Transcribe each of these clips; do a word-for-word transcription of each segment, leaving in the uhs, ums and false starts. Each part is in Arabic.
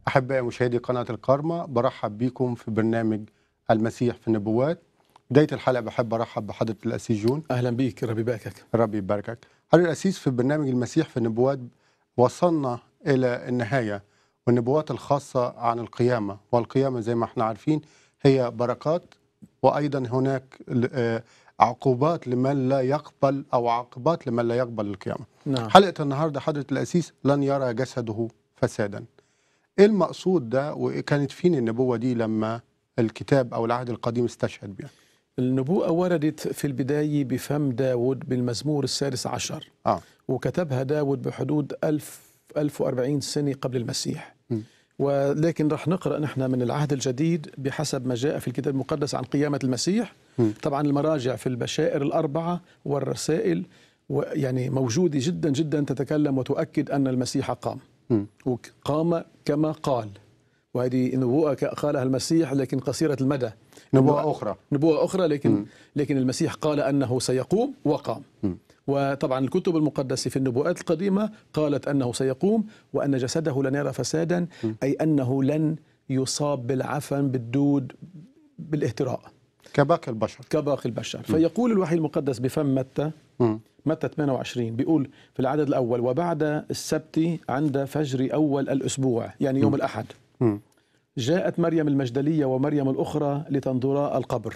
أحبائي مشاهدي قناة الكارما، برحب بكم في برنامج المسيح في النبوات. بداية الحلقة بحب أرحب بحضرة الأسيس جون. أهلا بيك، ربي يباركك. ربي يباركك. حضرة الأسيس، في برنامج المسيح في النبوات وصلنا إلى النهاية والنبوات الخاصة عن القيامة، والقيامة زي ما احنا عارفين هي بركات، وأيضا هناك عقوبات لمن لا يقبل أو عقوبات لمن لا يقبل القيامة. نعم. حلقة النهاردة حضرة الأسيس لن يرى جسده فسادا. ايه المقصود ده، وكانت فين النبوة دي لما الكتاب او العهد القديم استشهد بها؟ النبوءة وردت في البداية بفم داود بالمزمور السادس عشر. آه. وكتبها داود بحدود ألف ألف وأربعين سنة قبل المسيح. م. ولكن رح نقرأ نحن من العهد الجديد بحسب ما جاء في الكتاب المقدس عن قيامة المسيح. م. طبعا المراجع في البشائر الأربعة والرسائل يعني موجودة جدا جدا تتكلم وتؤكد أن المسيح قام. م. وقام كما قال، وهذه نبوءة قالها المسيح لكن قصيرة المدى. نبوءة أخرى نبوءة أخرى لكن م. لكن المسيح قال أنه سيقوم وقام. م. وطبعا الكتب المقدسة في النبوءات القديمة قالت أنه سيقوم وأن جسده لن يرى فسادا، م. أي أنه لن يصاب بالعفن بالدود بالاهتراء كباقي البشر كباقي البشر. م. فيقول الوحي المقدس بفم متى م. متى ثمانية وعشرين بيقول في العدد الأول: وبعد السبت عند فجر أول الأسبوع، يعني يوم م. الأحد، م. جاءت مريم المجدلية ومريم الأخرى لتنظرا القبر،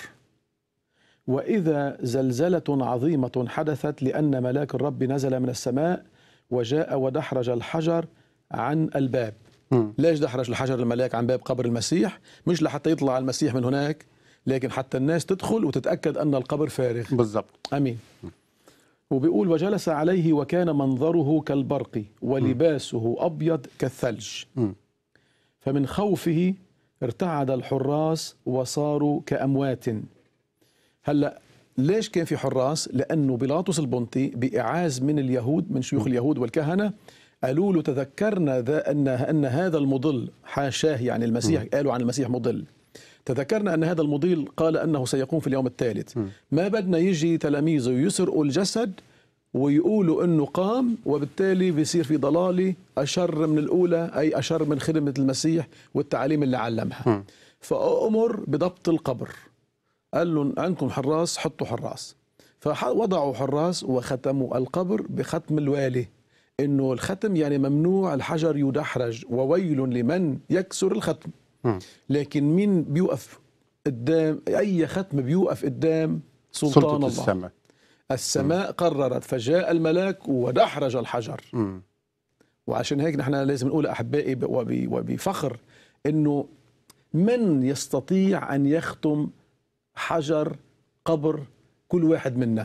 وإذا زلزلة عظيمة حدثت لأن ملاك الرب نزل من السماء وجاء ودحرج الحجر عن الباب. م. ليش دحرج الحجر الملاك عن باب قبر المسيح؟ مش لحتى يطلع المسيح من هناك، لكن حتى الناس تدخل وتتأكد أن القبر فارغ. بالضبط. أمين. م. وبيقول: وجلس عليه وكان منظره كالبرق ولباسه أبيض كالثلج. م. فمن خوفه ارتعد الحراس وصاروا كأموات. هلأ ليش كان في حراس؟ لأنه بيلاطس البنطي بإعاز من اليهود، من شيوخ اليهود والكهنة، قالوا له: تذكرنا ذا أن, أن هذا المضل، حاشاه يعني المسيح، قالوا عن المسيح مضل، تذكرنا أن هذا المضل قال أنه سيقوم في اليوم الثالث، ما بدنا يجي تلاميذه يسرقوا الجسد ويقولوا أنه قام، وبالتالي بيصير في ضلالة أشر من الأولى، أي أشر من خدمة المسيح والتعاليم اللي علمها. فأمر بضبط القبر، قال لهم: عندكم حراس، حطوا حراس. فوضعوا حراس وختموا القبر بختم الوالي، إنه الختم يعني ممنوع الحجر يدحرج، وويل لمن يكسر الختم. لكن مين بيوقف قدام أي ختم؟ بيوقف قدام سلطان الله. السماء. السماء قررت، فجاء الملاك ودحرج الحجر. م. وعشان هيك نحن لازم نقول أحبائي وبفخر إنه من يستطيع أن يختم حجر قبر كل واحد منا؟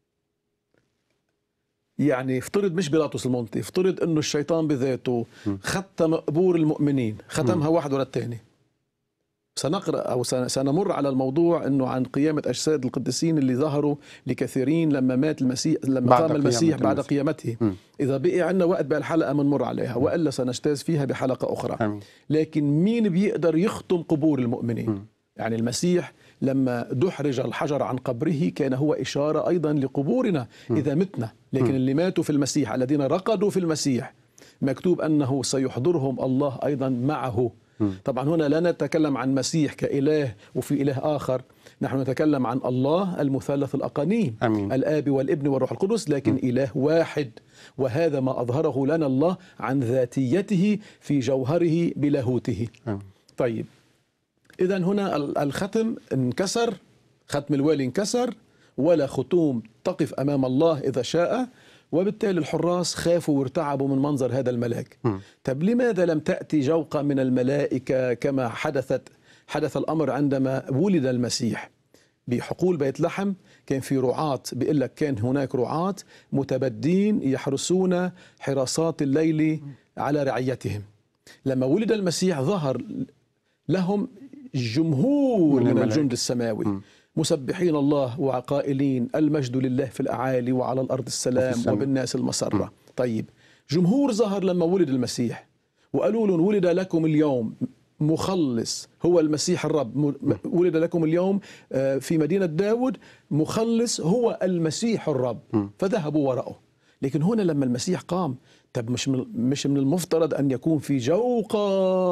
يعني افترض مش بيلاطس المنطي، افترض انه الشيطان بذاته ختم قبور المؤمنين، ختمها م. واحد ورا الثاني. سنقرأ أو سنمر على الموضوع أنه عن قيامة أجساد القديسين اللي ظهروا لكثيرين لما مات المسيح، لما قام المسيح بعد المسيح. قيامته. م. إذا بقي عندنا وقت بهالحلقة منمر عليها، م. وإلا سنجتاز فيها بحلقة أخرى. م. لكن مين بيقدر يختم قبور المؤمنين؟ م. يعني المسيح لما دحرج الحجر عن قبره كان هو إشارة أيضا لقبورنا م. إذا متنا، لكن م. اللي ماتوا في المسيح الذين رقدوا في المسيح مكتوب أنه سيحضرهم الله أيضا معه. طبعا هنا لا نتكلم عن مسيح كإله وفي إله آخر، نحن نتكلم عن الله المثلث الأقانيم، أمين. الآب والابن والروح القدس، لكن م. إله واحد. وهذا ما أظهره لنا الله عن ذاتيته في جوهره بلاهوته. أمين. طيب، إذا هنا الختم انكسر، ختم الوالي انكسر، ولا ختوم تقف أمام الله إذا شاء، وبالتالي الحراس خافوا وارتعبوا من منظر هذا الملاك. م. طب لماذا لم تأتي جوقة من الملائكة كما حدثت حدث الأمر عندما ولد المسيح بحقول بيت لحم؟ كان في رعاة، بيقول لك كان هناك رعاة متبدين يحرسون حراسات الليل على رعيتهم. لما ولد المسيح ظهر لهم جمهور من, من الجند السماوي، م. مسبحين الله وقائلين: المجد لله في الأعالي وعلى الأرض السلام وبالناس المسرة. م. طيب، جمهور ظهر لما ولد المسيح وقالوا لهم: ولد لكم اليوم مخلص هو المسيح الرب، م. ولد لكم اليوم في مدينة داود مخلص هو المسيح الرب. م. فذهبوا وراءه. لكن هنا لما المسيح قام، طب مش من مش من المفترض أن يكون في جوقة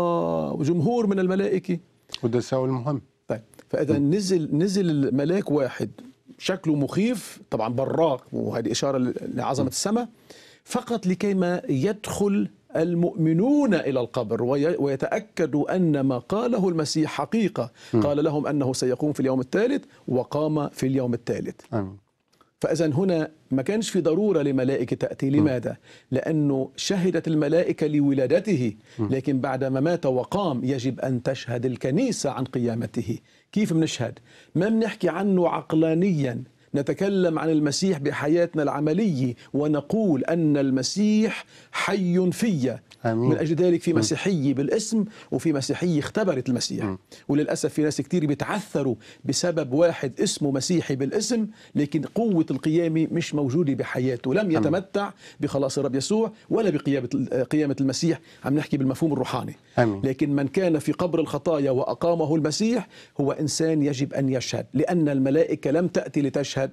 وجمهور من الملائكة؟ وده السؤال المهم. طيب فإذا نزل نزل الملاك واحد شكله مخيف طبعا براق، وهذه إشارة لعظمة السماء، فقط لكيما يدخل المؤمنون إلى القبر ويتأكدوا أن ما قاله المسيح حقيقة. قال لهم أنه سيقوم في اليوم الثالث وقام في اليوم الثالث. آمين. فإذا هنا ما كانش في ضرورة لملائكة تأتي. لماذا؟ لأنه شهدت الملائكة لولادته، لكن بعدما مات وقام يجب أن تشهد الكنيسة عن قيامته. كيف بنشهد؟ ما بنحكي عنه عقلانيا، نتكلم عن المسيح بحياتنا العملية ونقول أن المسيح حي في. آمين. من أجل ذلك في مسيحية بالاسم وفي مسيحية اختبرت المسيح. م. وللأسف في ناس كتير بيتعثروا بسبب واحد اسمه مسيحي بالاسم لكن قوة القيامة مش موجودة بحياته، لم يتمتع بخلاص الرب يسوع ولا بقيامة قيامة المسيح. عم نحكي بالمفهوم الروحاني. آمين. لكن من كان في قبر الخطايا وأقامه المسيح هو إنسان يجب أن يشهد، لأن الملائكة لم تأتي لتشهد،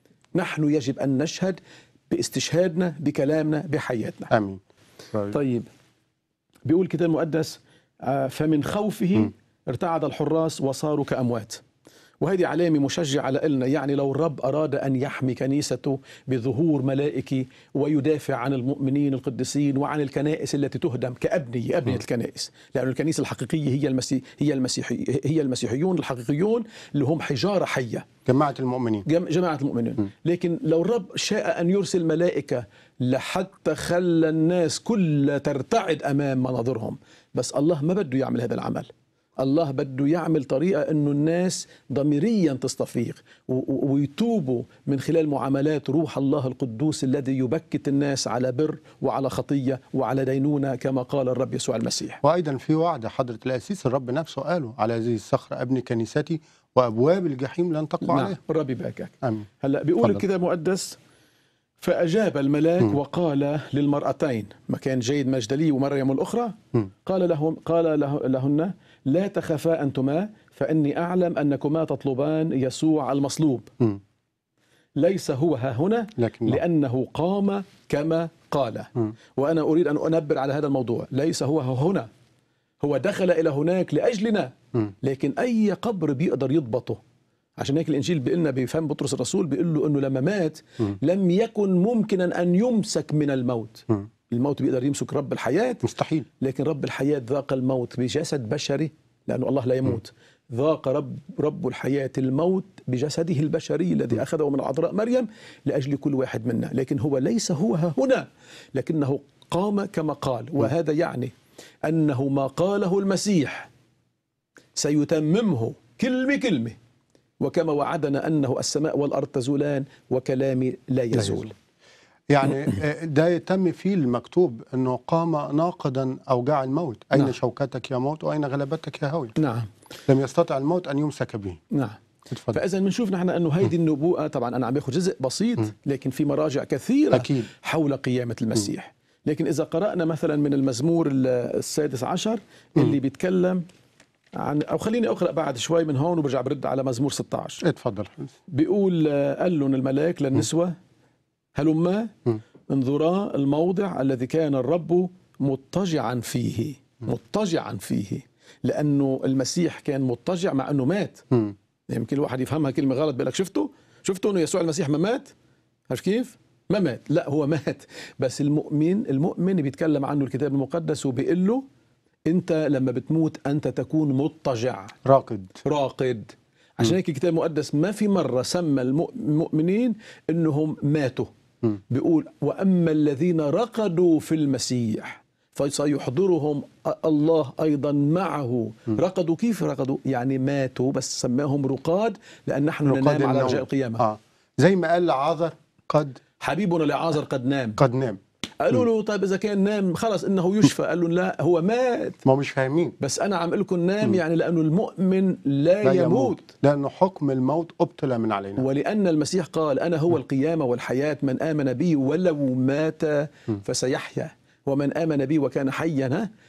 نحن يجب أن نشهد باستشهادنا بكلامنا بحياتنا. آمين. طيب بيقول الكتاب المقدس فمن خوفه ارتعد الحراس وصاروا كأموات. وهذه علامة مشجعة لنا، يعني لو الرب أراد أن يحمي كنيسته بظهور ملائكي ويدافع عن المؤمنين القديسين وعن الكنائس التي تهدم كأبنية أبنية الكنائس، لأن الكنيسة الحقيقية هي المسيح هي المسيحي هي المسيحيون الحقيقيون اللي هم حجارة حية، جماعة المؤمنين جماعة المؤمنين. م. لكن لو الرب شاء أن يرسل ملائكة لحتى خلى الناس كلها ترتعد أمام مناظرهم، بس الله ما بده يعمل هذا العمل. الله بده يعمل طريقة أنه الناس ضميريا تستفيق ويتوبوا من خلال معاملات روح الله القدوس الذي يبكت الناس على بر وعلى خطية وعلى دينونة كما قال الرب يسوع المسيح. وأيضا في وعد حضرة الأسيس الرب نفسه قاله على هذه الصخرة أبني كنيستي وأبواب الجحيم لن تقوى نعم. عليها. الرب يباركك. آمين. هلا بيقول الكتاب المقدس فأجاب الملاك م. وقال للمرأتين، ما كان جيد مجدلي ومريم الأخرى، م. قال لهم قال له لهن لا تخافا أنتما فإني أعلم أنكما تطلبان يسوع المصلوب. م. ليس هو ها هنا لكن لأنه قام كما قال. م. وأنا أريد أن أنبر على هذا الموضوع. ليس هو ها هنا، هو دخل إلى هناك لأجلنا، م. لكن أي قبر بيقدر يضبطه. عشان هيك الإنجيل بيقول لنا بفهم بطرس الرسول بيقول له أنه لما مات م. لم يكن ممكنا أن يمسك من الموت. م. الموت بيقدر يمسك رب الحياة مستحيل، لكن رب الحياة ذاق الموت بجسد بشري لأنه الله لا يموت. م. ذاق رب رب الحياة الموت بجسده البشري الذي أخذه من العذراء مريم لأجل كل واحد منا. لكن هو ليس هو هنا لكنه قام كما قال. وهذا يعني أنه ما قاله المسيح سيتممه كلمة كلمة، وكما وعدنا أنه السماء والأرض تزولان وكلامي لا يزول. يعني ده يتم فيه المكتوب أنه قام ناقضا أوجاع الموت. أين نعم. شوكتك يا موت وأين غلبتك يا هوي؟ نعم. لم يستطع الموت أن يمسك به. نعم. فإذا بنشوف نحن أنه هذه النبوءة، طبعا أنا عم باخذ جزء بسيط لكن في مراجع كثيرة أكيد. حول قيامة المسيح. م. لكن إذا قرأنا مثلا من المزمور السادس عشر اللي م. بيتكلم عن، أو خليني أقرأ بعد شوي من هون وبرجع برد على مزمور ستة عشر. اتفضل. بيقول قال لهم الملاك للنسوة هلما انظرا الموضع الذي كان الرب مضطجعا فيه. مضطجعا فيه لأنه المسيح كان مضطجع مع أنه مات. يمكن يعني الواحد يفهمها كلمة غلط، بيقول لك شفتوا شفتوا أنه يسوع المسيح ما مات؟ عارف كيف؟ ما مات، لا هو مات، بس المؤمن المؤمن بيتكلم عنه الكتاب المقدس وبيقول له أنت لما بتموت أنت تكون مضطجع راقد راقد. عشان هيك الكتاب المقدس ما في مرة سمى المؤمنين أنهم ماتوا. م. بيقول وأما الذين رقدوا في المسيح فسيحضرهم الله أيضا معه. م. رقدوا كيف رقدوا؟ يعني ماتوا بس سماهم رقاد لأن نحن ننام على رجاء القيامة. آه. زي ما قال لعازر قد حبيبنا لعازر قد نام قد نام. قالوا له طيب إذا كان نام خلص إنه يشفى. قال له لا هو مات. ما مش فاهمين، بس أنا عم لكم نام. م. يعني لأنه المؤمن لا, لا يموت. يموت لأنه حكم الموت أبطل من علينا، ولأن المسيح قال أنا هو م. القيامة والحياة، من آمن بي ولو مات م. فسيحيا، ومن آمن بي وكان حيا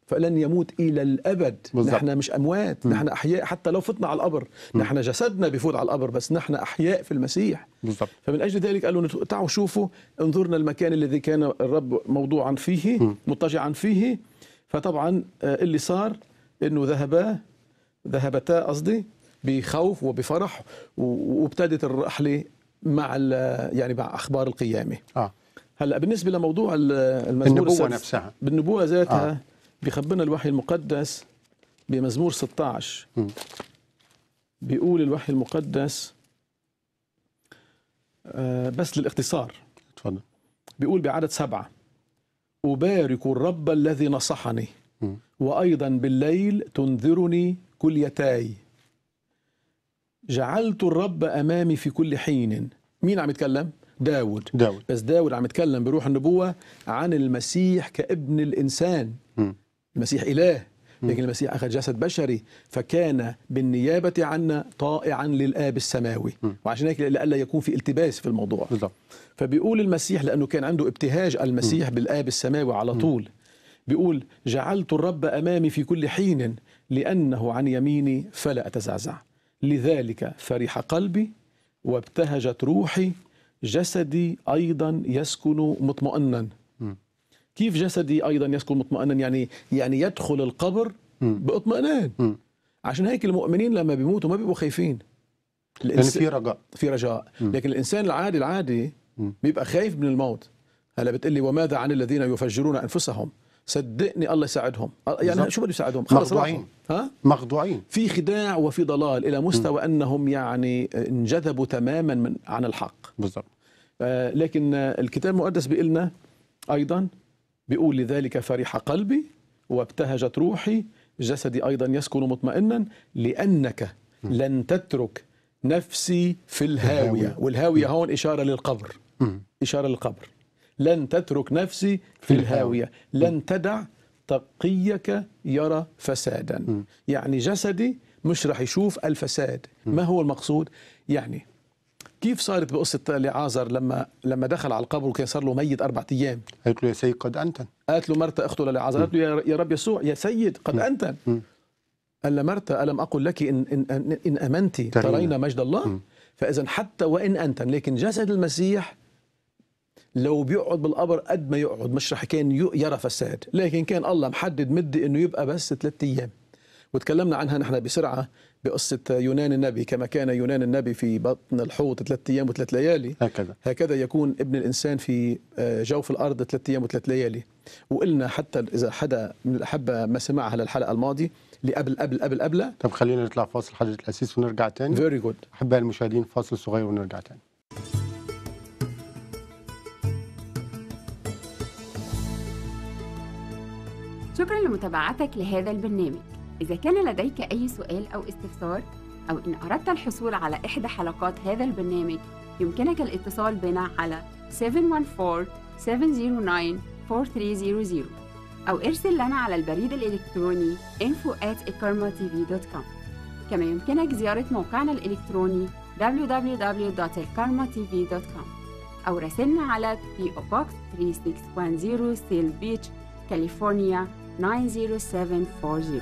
فلن يموت إلى الأبد. بالضبط. نحن مش أموات، نحن أحياء حتى لو فتنا على القبر. نحن جسدنا بفوت على القبر بس نحن أحياء في المسيح. بالضبط. فمن أجل ذلك قالوا تعالوا شوفوا، انظرنا المكان الذي كان الرب موضوعا فيه م. مضطجعا فيه. فطبعا اللي صار إنه ذهبا ذهبتا قصدي بخوف وبفرح، وابتدت الرحلة مع يعني مع أخبار القيامة. آه. هلا بالنسبة لموضوع المزمور النبوة السادس نفسها، بالنبوة ذاتها آه. بيخبرنا الوحي المقدس بمزمور ستة عشر. م. بيقول الوحي المقدس آه بس للاختصار، تفضل. بيقول بعدد سبعة: أبارك الرب الذي نصحني، م. وأيضا بالليل تنذرني كليتاي. جعلت الرب أمامي في كل حين. مين عم يتكلم؟ داود. داود. بس داود عم يتكلم بروح النبوة عن المسيح كابن الإنسان. م. المسيح إله، لكن المسيح أخذ جسد بشري، فكان بالنيابة عنا طائعا للآب السماوي. م. وعشان هيك لألا يكون في التباس في الموضوع. بالضبط. فبيقول المسيح لأنه كان عنده ابتهاج المسيح م. بالآب السماوي على طول. بيقول جعلت الرب أمامي في كل حين، لأنه عن يميني فلا أتزعزع. لذلك فرح قلبي وابتهجت روحي، جسدي أيضا يسكن مطمئنا. م. كيف جسدي أيضا يسكن مطمئنا؟ يعني يعني يدخل القبر باطمئنان. م. عشان هيك المؤمنين لما بيموتوا ما بيبقوا خايفين، لأن في رجاء، في رجاء. م. لكن الإنسان العادي العادي م. بيبقى خايف من الموت. هلا بتقلي وماذا عن الذين يفجرون أنفسهم؟ صدقني الله يساعدهم. يعني بالضبط. شو بده يساعدهم؟ خلص مخضوعين. ها؟ مخضوعين في خداع وفي ضلال إلى مستوى م. أنهم يعني انجذبوا تماما من عن الحق. بالضبط. آه لكن الكتاب المقدس بيقول لنا أيضا، بيقول لذلك فرح قلبي وابتهجت روحي، جسدي أيضا يسكن مطمئنا، لأنك م. لن تترك نفسي في الهاوية. الهاوية. والهاوية م. هون إشارة للقبر. م. إشارة للقبر. لن تترك نفسي في, في الهاوية. الهاوية. لن تدع تقيك يرى فسادا. م. يعني جسدي مش رح يشوف الفساد. م. ما هو المقصود؟ يعني كيف صارت بقصة لعازر لما لما دخل على القبر وكان صار له ميت أربعة أيام؟ قالت له يا سيد قد أنتن. قالت له مرتا أخته لعازر، قالت له يا رب يسوع يا سيد قد أنتن. م. قال له مرتا ألم أقل لك إن إن إن, إن أمنت ترين مجد الله؟ م. فإذا حتى وإن أنتن، لكن جسد المسيح لو بيقعد بالقبر قد ما يقعد مش رح كان يرى فساد، لكن كان الله محدد مدة إنه يبقى بس ثلاثة أيام. وتكلمنا عنها نحن بسرعة بقصة يونان النبي، كما كان يونان النبي في بطن الحوت ثلاثة أيام وثلاث ليالي، هكذا هكذا يكون ابن الإنسان في جوف الأرض ثلاثة أيام وثلاث ليالي. وقلنا حتى إذا حدا من الأحبة ما سمعها للحلقة الماضية اللي قبل قبل قبل قبل طب خلينا نطلع فاصل حضرة الأسيس ونرجع تاني. فيري جود. أحبائي المشاهدين فاصل صغير ونرجع تاني. شكرا لمتابعتك لهذا البرنامج. إذا كان لديك أي سؤال أو استفسار، أو إن أردت الحصول على إحدى حلقات هذا البرنامج، يمكنك الاتصال بنا على سبعة واحد أربعة سبعة صفر تسعة أربعة ثلاثة صفر صفر أو ارسل لنا على البريد الإلكتروني info at ikarma t v dot com. كما يمكنك زيارة موقعنا الإلكتروني دبليو دبليو دبليو دوت ikarma t v dot com أو راسلنا على بي أو Box ثلاثة ستة واحد صفر سيل بيتش كاليفورنيا تسعة صفر سبعة أربعة صفر.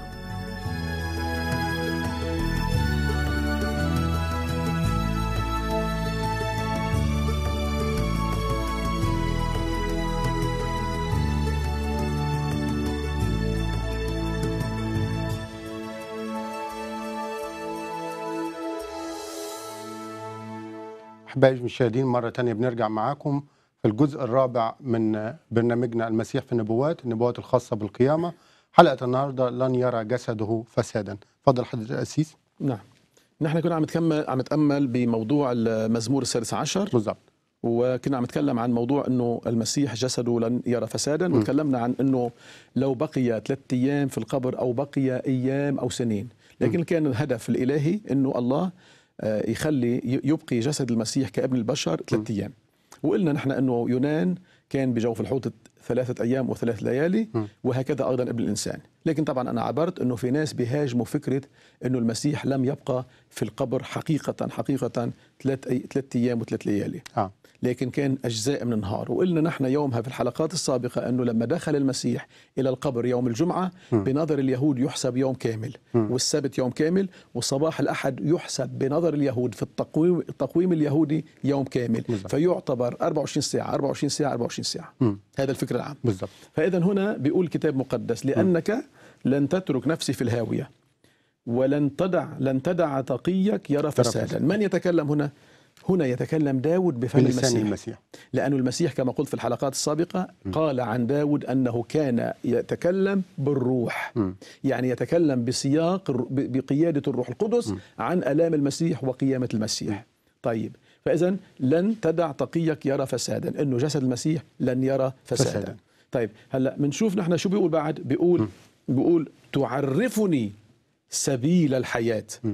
أحبائي المشاهدين مرة تانية بنرجع معاكم في الجزء الرابع من برنامجنا المسيح في النبوات، النبوات الخاصة بالقيامة. حلقة النهاردة لن يرى جسده فسادا. فضل حضرة الأسيس. نعم، نحن كنا عم نتكمل عم نتأمل بموضوع المزمور السادس عشر بالضبط، وكنا عم نتكلم عن موضوع انه المسيح جسده لن يرى فسادا، وتكلمنا عن انه لو بقي ثلاث ايام في القبر او بقي ايام او سنين، لكن م. كان الهدف الالهي انه الله يخلي يبقي جسد المسيح كابن البشر ثلاث ايام. وقلنا نحن انه يونان كان بجوف الحوت ثلاثة أيام وثلاث ليالي، م. وهكذا أيضا ابن الإنسان. لكن طبعا أنا عبرت أنه في ناس بيهاجموا فكرة أنه المسيح لم يبقى في القبر حقيقة حقيقة ثلاث أي... ثلاث أيام وثلاث ليالي، آه. لكن كان أجزاء من النهار. وقلنا نحن يومها في الحلقات السابقة أنه لما دخل المسيح إلى القبر يوم الجمعة م. بنظر اليهود يحسب يوم كامل، م. والسبت يوم كامل، وصباح الأحد يحسب بنظر اليهود في التقويم التقويم اليهودي يوم كامل، بالضبط. فيعتبر أربعة وعشرين ساعة أربعة وعشرين ساعة أربعة وعشرين ساعة. م. هذا الفكر العام. بالضبط. فإذا هنا بيقول كتاب مقدس لأنك لن تترك نفسي في الهاوية ولن تدع لن تدع تقيك يرى فسادا. من يتكلم هنا؟ هنا يتكلم داود بفم بلسان المسيح. المسيح. لأن المسيح كما قلت في الحلقات السابقة قال عن داود أنه كان يتكلم بالروح، م. يعني يتكلم بسياق الر- ب- بقيادة الروح القدس م. عن آلام المسيح وقيامة المسيح. طيب، فإذا لن تدع تقيك يرى فسادا، إنه جسد المسيح لن يرى فسادا. فسادا. طيب هلا بنشوف نحن شو بيقول بعد. بيقول م. بيقول تعرفني سبيل الحياة، م.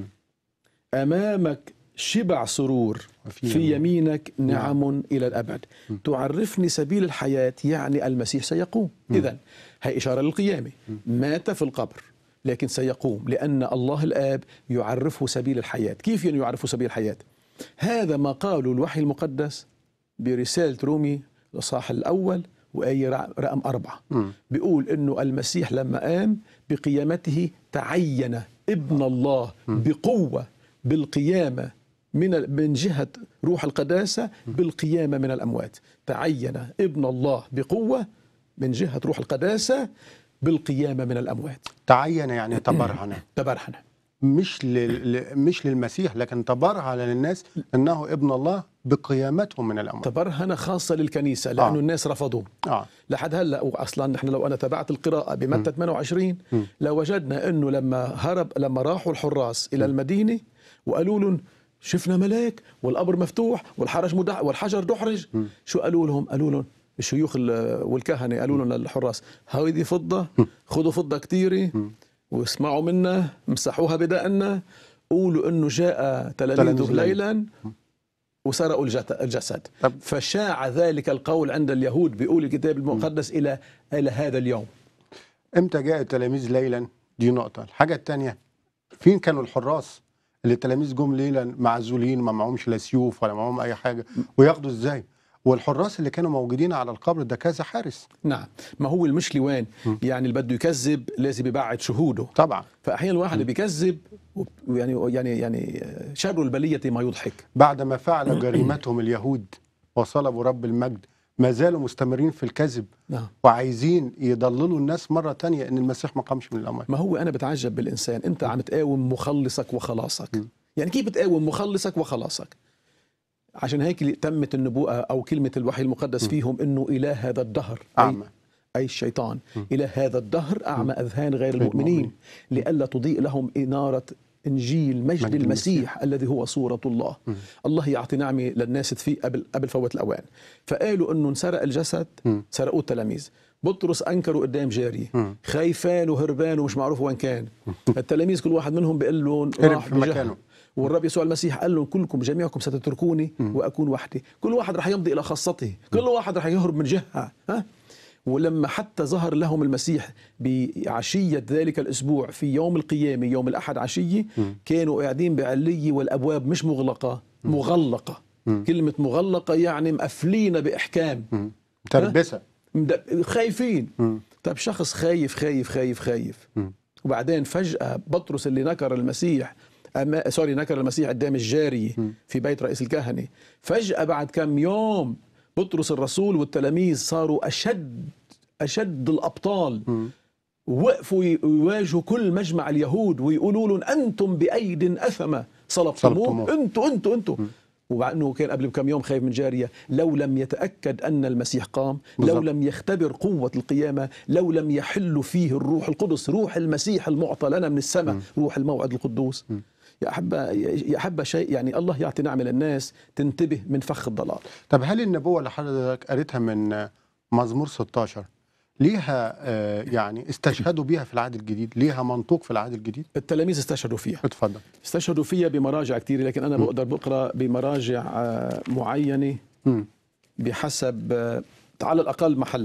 أمامك شبع سرور، وفي في يمينك نعم إلى الأبد. م. تعرفني سبيل الحياة يعني المسيح سيقوم. إذن هي إشارة للقيامة. مات في القبر لكن سيقوم، لأن الله الآب يعرفه سبيل الحياة. كيف يعني يعرفه سبيل الحياة؟ هذا ما قاله الوحي المقدس برسالة رومي الإصحاح الأول وآية رقم أربعة. م. بيقول إنه المسيح لما قام بقيامته تعين ابن الله بقوة بالقيامة من من جهة روح القداسة بالقيامة من الأموات. تعين ابن الله بقوة من جهة روح القداسة بالقيامة من الأموات. تعين يعني تبرهن، تبرهن. مش لل... مش للمسيح، لكن تبرهن للناس انه ابن الله بقيامته من الاموات. تبرهن خاصة للكنيسة لأنه آه. الناس رفضوه اه لحد هلا. واصلا نحن لو انا تابعت القراءه بمتى ثمانية وعشرين م. لوجدنا انه لما هرب لما راحوا الحراس الى المدينه وقالوا لهم شفنا ملاك والقبر مفتوح والحرج مدح والحجر دحرج، م. شو قالوا لهم؟ قالوا لهم الشيوخ ال- والكهنه قالوا لهم للحراس هذه فضه، خذوا فضه كثيره م. واسمعوا منا، مسحوها بدقنا، قولوا انه جاء تلاميذه تلاميذ ليلا. ليلا وسرقوا الجت- الجسد. طب. فشاع ذلك القول عند اليهود، بيقول الكتاب المقدس إلى إلى هذا اليوم. امتى جاء التلاميذ ليلا؟ دي نقطة. الحاجة الثانية، فين كانوا الحراس اللي التلاميذ جم ليلا معزولين، ما معهمش لا سيوف ولا معهم أي حاجة، وياخدوا إزاي؟ والحراس اللي كانوا موجودين على القبر ده كذا حارس. نعم، ما هو المشكلة وين؟ م. يعني اللي بده يكذب لازم يبعد شهوده. طبعا. فأحيانا الواحد اللي بيكذب ويعني يعني يعني شر البلية ما يضحك. بعد ما فعل جريمتهم اليهود وصلبوا رب المجد، ما زالوا مستمرين في الكذب نعم. وعايزين يضللوا الناس مرة تانية إن المسيح ما قامش من الأموات. ما هو أنا بتعجب بالإنسان، أنت عم تقاوم مخلصك وخلاصك. م. يعني كيف بتقاوم مخلصك وخلاصك؟ عشان هيك تمت النبوءة أو كلمة الوحي المقدس فيهم إنه إله هذا الدهر أي, أعمى. أي الشيطان م. إله هذا الدهر أعمى أذهان غير غير المؤمنين المؤمنين. لئلا تضيء لهم إنارة إنجيل مجد, مجد المسيح, المسيح. الذي هو صورة الله. م. الله يعطي نعمة للناس تفيق قبل قبل فوت الأوان. فقالوا إنه انسرق الجسد، م. سرقوه التلاميذ. بطرس أنكروا قدام جارية، م. خايفان وهربان ومش معروف وين كان. التلاميذ كل واحد منهم بيقول لهم هرب راح في بجهة. مكانه. والرب يسوع المسيح قال لهم كلكم جميعكم ستتركوني م. وأكون وحدي. كل واحد رح يمضي إلى خاصته، كل واحد رح يهرب من جهة. ها؟ ولما حتى ظهر لهم المسيح بعشية ذلك الأسبوع في يوم القيامة يوم الأحد عشية، كانوا قاعدين بعلية والأبواب مش مغلقة، مغلقة. م. كلمة مغلقة يعني مقفلين بإحكام، م. تربسة. مد- خايفين. م. طب شخص خايف خايف خايف خايف م. وبعدين فجأة بطرس اللي نكر المسيح أما سوري نكر المسيح قدام الجارية م. في بيت رئيس الكهنة، فجأة بعد كم يوم بطرس الرسول والتلاميذ صاروا أشد أشد الأبطال. م. وقفوا يواجهوا كل مجمع اليهود ويقولوا لهم أنتم بأيد أثمة صلبتموه، صلبتموه. أنتم أنتم أنتم ومع أنه كان قبل كم يوم خايف من جارية. لو لم يتأكد أن المسيح قام، لو بالضبط. لم يختبر قوة القيامة، لو لم يحل فيه الروح القدس، روح المسيح المعطى لنا من السماء، روح الموعد القدوس. يا أحبة يا أحبة شيء يعني الله يعطي نعمة للناس تنتبه من فخ الضلال. طب هل النبوة اللي حضرتك قريتها من مزمور ستاشر ليها آه، يعني استشهدوا بيها في العهد الجديد، ليها منطوق في العهد الجديد؟ التلاميذ استشهدوا فيها. اتفضل. استشهدوا فيها بمراجع كثيرة، لكن أنا بقدر بقرأ بمراجع آه، معينة م. بحسب آه، على الأقل محلين.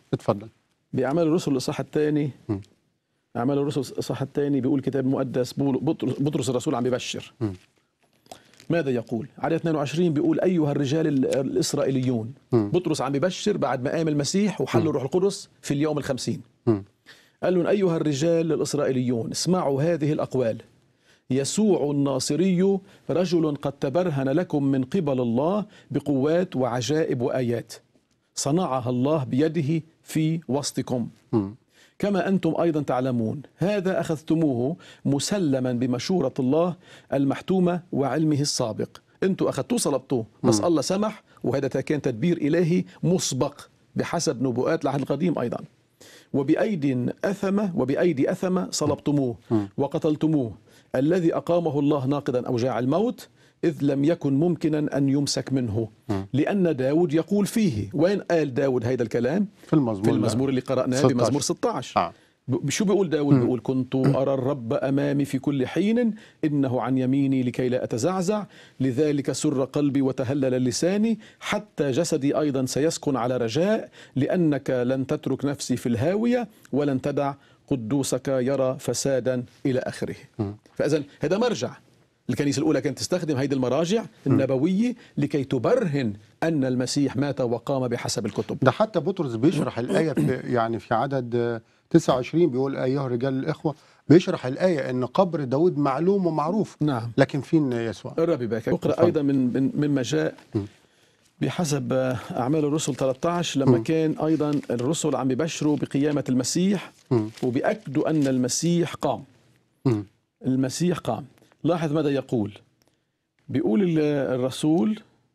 اتفضل. بأعمال الرسل الإصحاح الثاني، م. أعمال الرسل الإصحاح الثاني بيقول الكتاب المقدس بطرس, بطرس الرسول عم بيبشر. م. ماذا يقول؟ عدد اثنين وعشرين بيقول أيها الرجال الإسرائيليون. م. بطرس عم بيبشر بعد ما قام المسيح وحل الروح القدس في اليوم الخمسين. م. قال لهم أيها الرجال الإسرائيليون اسمعوا هذه الأقوال. يسوع الناصري رجل قد تبرهن لكم من قبل الله بقوات وعجائب وآيات صنعها الله بيده في وسطكم، م. كما أنتم أيضا تعلمون. هذا أخذتموه مسلما بمشورة الله المحتومة وعلمه السابق. أنتم أخذتوه صلبتوه، بس م. الله سمح، وهذا كان تدبير إلهي مسبق بحسب نبوءات العهد القديم أيضا. وبأيد أثمة وبأيدي أثمة صلبتموه وقتلتموه، الذي أقامه الله ناقضا أوجاع الموت، إذ لم يكن ممكنا أن يمسك منه. لأن داود يقول فيه. وين قال داود هيدا الكلام؟ في المزمور, في المزمور اللي قرأناه بمزمور ستة عشر. آه. شو بيقول داود؟ م. بيقول كنت أرى الرب أمامي في كل حين، إنه عن يميني لكي لا أتزعزع، لذلك سر قلبي وتهلل لساني، حتى جسدي أيضا سيسكن على رجاء، لأنك لن تترك نفسي في الهاوية ولن تدع قدوسك يرى فسادا إلى آخره. فإذن هذا مرجع. الكنيسة الأولى كانت تستخدم هذه المراجع النبوية لكي تبرهن أن المسيح مات وقام بحسب الكتب. ده حتى بطرس بيشرح الآية في يعني في عدد تسعة وعشرين بيقول أيها الرجال الإخوة، بيشرح الآية أن قبر داود معلوم ومعروف. نعم. لكن فين يسوع؟ الرب يبارك. أقرأ أيضا من مما جاء بحسب أعمال الرسل ثلاثة عشر لما م. كان أيضا الرسل عم بيبشروا بقيامة المسيح م. وبيأكدوا أن المسيح قام. م. المسيح قام. لاحظ ماذا يقول. بيقول الرسول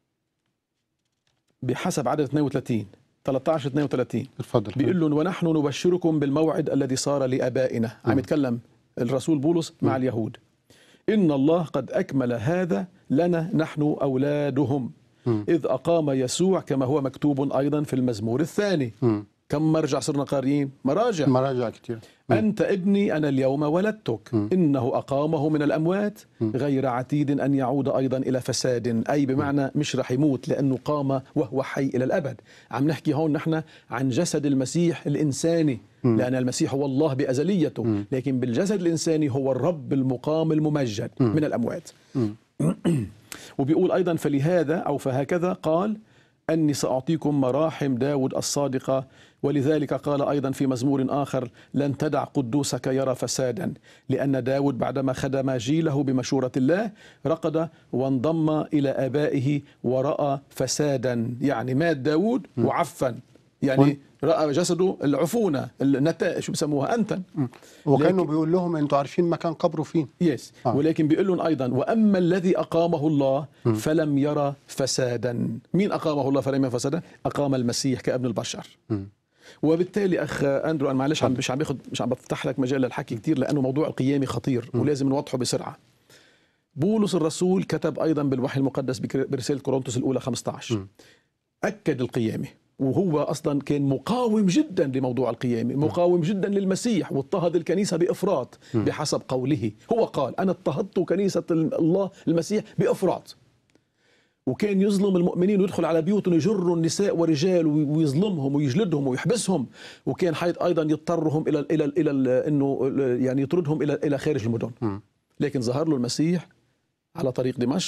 بحسب عدد اثنين وثلاثين ثلاثة عشر اثنين وثلاثين تفضل. بيقول لهم ونحن نبشركم بالموعد الذي صار لآبائنا. م. عم يتكلم الرسول بولس مع م. اليهود. إن الله قد أكمل هذا لنا نحن أولادهم، م. إذ أقام يسوع كما هو مكتوب أيضا في المزمور الثاني. م. كم مرجع صرنا قارئين؟ مراجع مراجع كتير. م. أنت ابني أنا اليوم ولدتك. م. إنه أقامه من الأموات غير عتيد أن يعود أيضا إلى فساد، أي بمعنى مش رح يموت لأنه قام وهو حي إلى الأبد. عم نحكي هون نحن عن جسد المسيح الإنساني، م. لأن المسيح هو الله بأزليته، م. لكن بالجسد الإنساني هو الرب المقام الممجد م. من الأموات. وبيقول أيضا فلهذا أو فهكذا قال أني سأعطيكم مراحم داود الصادقة، ولذلك قال أيضا في مزمور آخر لن تدع قدوسك يرى فسادا، لأن داود بعدما خدم جيله بمشورة الله رقد وانضم إلى آبائه ورأى فسادا، يعني مات داود وعفن، يعني رأى جسده العفونة النتائج شو بسموها أنتن. وكانوا بيقول لهم أنتوا عارفين مكان قبره فين. يس آه. ولكن بيقول لهم أيضا وأما الذي أقامه الله م. فلم يرى فسادا. مين أقامه الله فلم يرى فسادا؟ أقام المسيح كابن البشر. م. وبالتالي أخ أندرو أنا معلش مش عم باخد مش عم بفتح لك مجال للحكي كتير لأنه موضوع القيامة خطير م. ولازم نوضحه بسرعة. بولس الرسول كتب أيضا بالوحي المقدس برسالة كورنثوس الأولى خمسة عشر م. أكد القيامة، وهو أصلا كان مقاوم جدا لموضوع القيامة، مقاوم جدا للمسيح، واضطهد الكنيسة بإفراط بحسب قوله. هو قال أنا اضطهدت كنيسة الله المسيح بإفراط، وكان يظلم المؤمنين ويدخل على بيوتهم يجر النساء ورجال ويظلمهم ويجلدهم ويحبسهم، وكان حيث أيضا يضطرهم إلى إلى إلى إنه يعني يطردهم إلى إلى خارج المدن. لكن ظهر له المسيح على طريق دمشق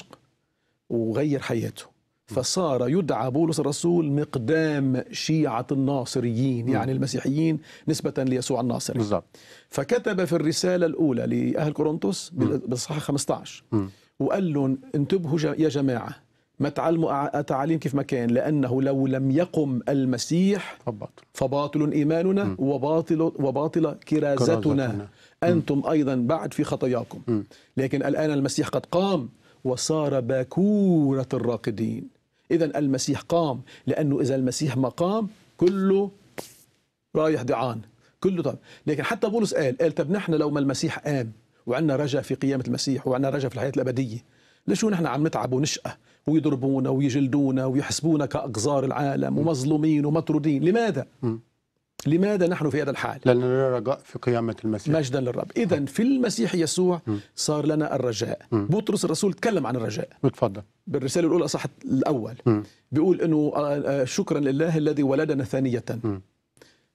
وغير حياته، فصار يدعى بولس الرسول مقدام شيعة الناصريين، يعني المسيحيين نسبة ليسوع الناصري. بالضبط. فكتب في الرسالة الأولى لأهل كورنثوس بالصحاح خمسة عشر وقال لهم انتبهوا يا جماعة ما تعلموا تعاليم كيف ما كان، لأنه لو لم يقم المسيح فباطل إيماننا وباطل وباطل كرازتنا، أنتم أيضا بعد في خطاياكم. لكن الآن المسيح قد قام وصار باكورة الراقدين. إذن المسيح قام، لأنه إذا المسيح ما قام كله رايح دعان كله. طب لكن حتى بولس قال قال طب نحن لو ما المسيح قام وعندنا رجاء في قيامة المسيح وعندنا رجاء في الحياة الأبدية، ليش نحن عم نتعب ونشقى ويضربونا ويجلدونا ويحسبونا كأقذار العالم ومظلومين ومطرودين؟ لماذا؟ م. لماذا نحن في هذا الحال؟ لأن لنا رجاء في قيامة المسيح. مجدا للرب. إذن في المسيح يسوع صار لنا الرجاء. م. بطرس الرسول تكلم عن الرجاء. بتفضل. بالرسالة الأولى أصحت الأول م. بيقول إنه شكرا لله الذي ولدنا ثانية. م.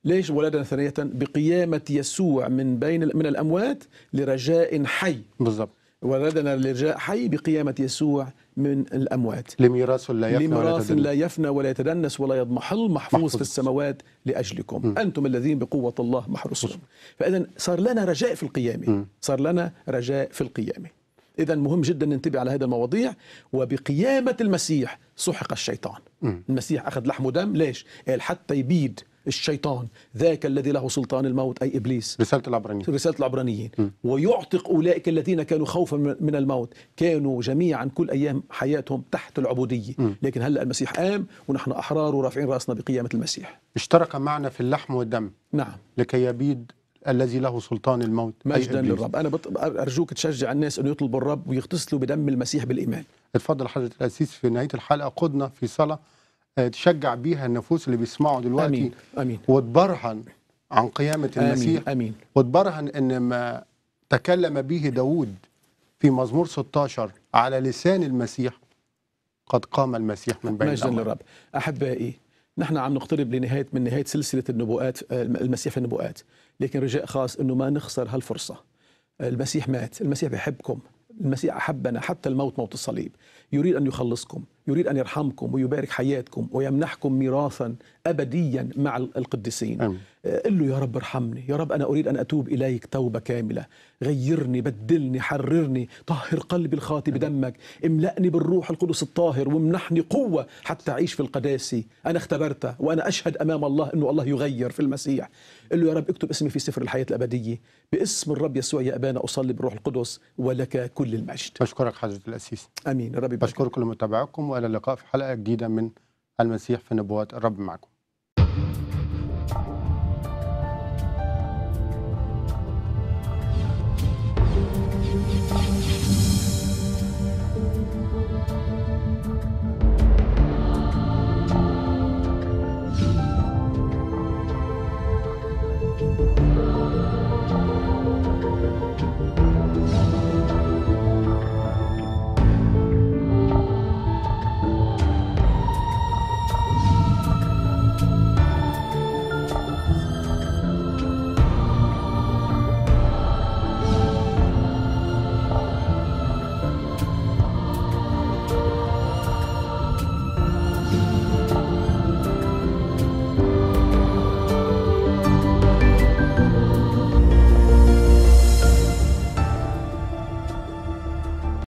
ليش ولدنا ثانية؟ بقيامة يسوع من بين من الأموات لرجاء حي. بالضبط. ولدنا لرجاء حي بقيامة يسوع من الأموات، لميراث لا يفنى ولا لميراث يتدنس. لا يفنى ولا يتدنس ولا يضمحل، محفوظ, محفوظ في السماوات لأجلكم. م. أنتم الذين بقوة الله محروسون. فإذا صار لنا رجاء في القيامة، م. صار لنا رجاء في القيامة. إذا مهم جدا ننتبه على هذه المواضيع. وبقيامة المسيح سحق الشيطان. م. المسيح أخذ لحم ودم، ليش؟ قال حتى يبيد الشيطان ذاك الذي له سلطان الموت أي إبليس. رسالة العبرانيين. رسالة العبرانيين. م. ويعتق أولئك الذين كانوا خوفا من الموت، كانوا جميعا كل أيام حياتهم تحت العبودية. م. لكن هلأ المسيح قام ونحن أحرار ورافعين رأسنا بقيامة المسيح. اشترك معنا في اللحم والدم نعم. لكي يبيد الذي له سلطان الموت أي مجدا إبليس. للرب. أنا بط... أرجوك تشجع الناس أن يطلبوا الرب ويغتسلوا بدم المسيح بالإيمان. اتفضل حضرة الأسيس في نهاية الحلقة قدنا في صلاة آه، تشجع بيها النفوس اللي بيسمعوا دلوقتي. أمين أمين. وتبرهن عن قيامة المسيح. أمين أمين. وتبرهن أن ما تكلم به داود في مزمور ستة عشر على لسان المسيح قد قام المسيح من بين مجدا الأموات. للرب. أحبائي، نحن عم نقترب لنهاية من نهاية سلسلة النبوءات، المسيح في النبوءات، لكن رجاء خاص أنه ما نخسر هالفرصة. المسيح مات، المسيح بيحبكم، المسيح أحبنا حتى الموت، موت الصليب. يريد أن يخلصكم، يريد أن يرحمكم ويبارك حياتكم ويمنحكم ميراثا أبديا مع القديسين. آمين. قل له يا رب ارحمني، يا رب أنا أريد أن أتوب إليك توبة كاملة، غيرني، بدلني، حررني، طهر قلبي الخاطي بدمك، املأني بالروح القدس الطاهر وامنحني قوة حتى أعيش في القداسة. أنا اختبرتها وأنا أشهد أمام الله أنه الله يغير في المسيح. قل له يا رب اكتب اسمي في سفر الحياة الأبدية، باسم الرب يسوع يا أبانا أصلي بالروح القدس ولك كل المجد. بشكرك حضرة الأسيس. آمين. ربي يبارك. بشكركم لمتابعتكم وإلى اللقاء في حلقة جديدة من المسيح في نبوات. الرب معكم.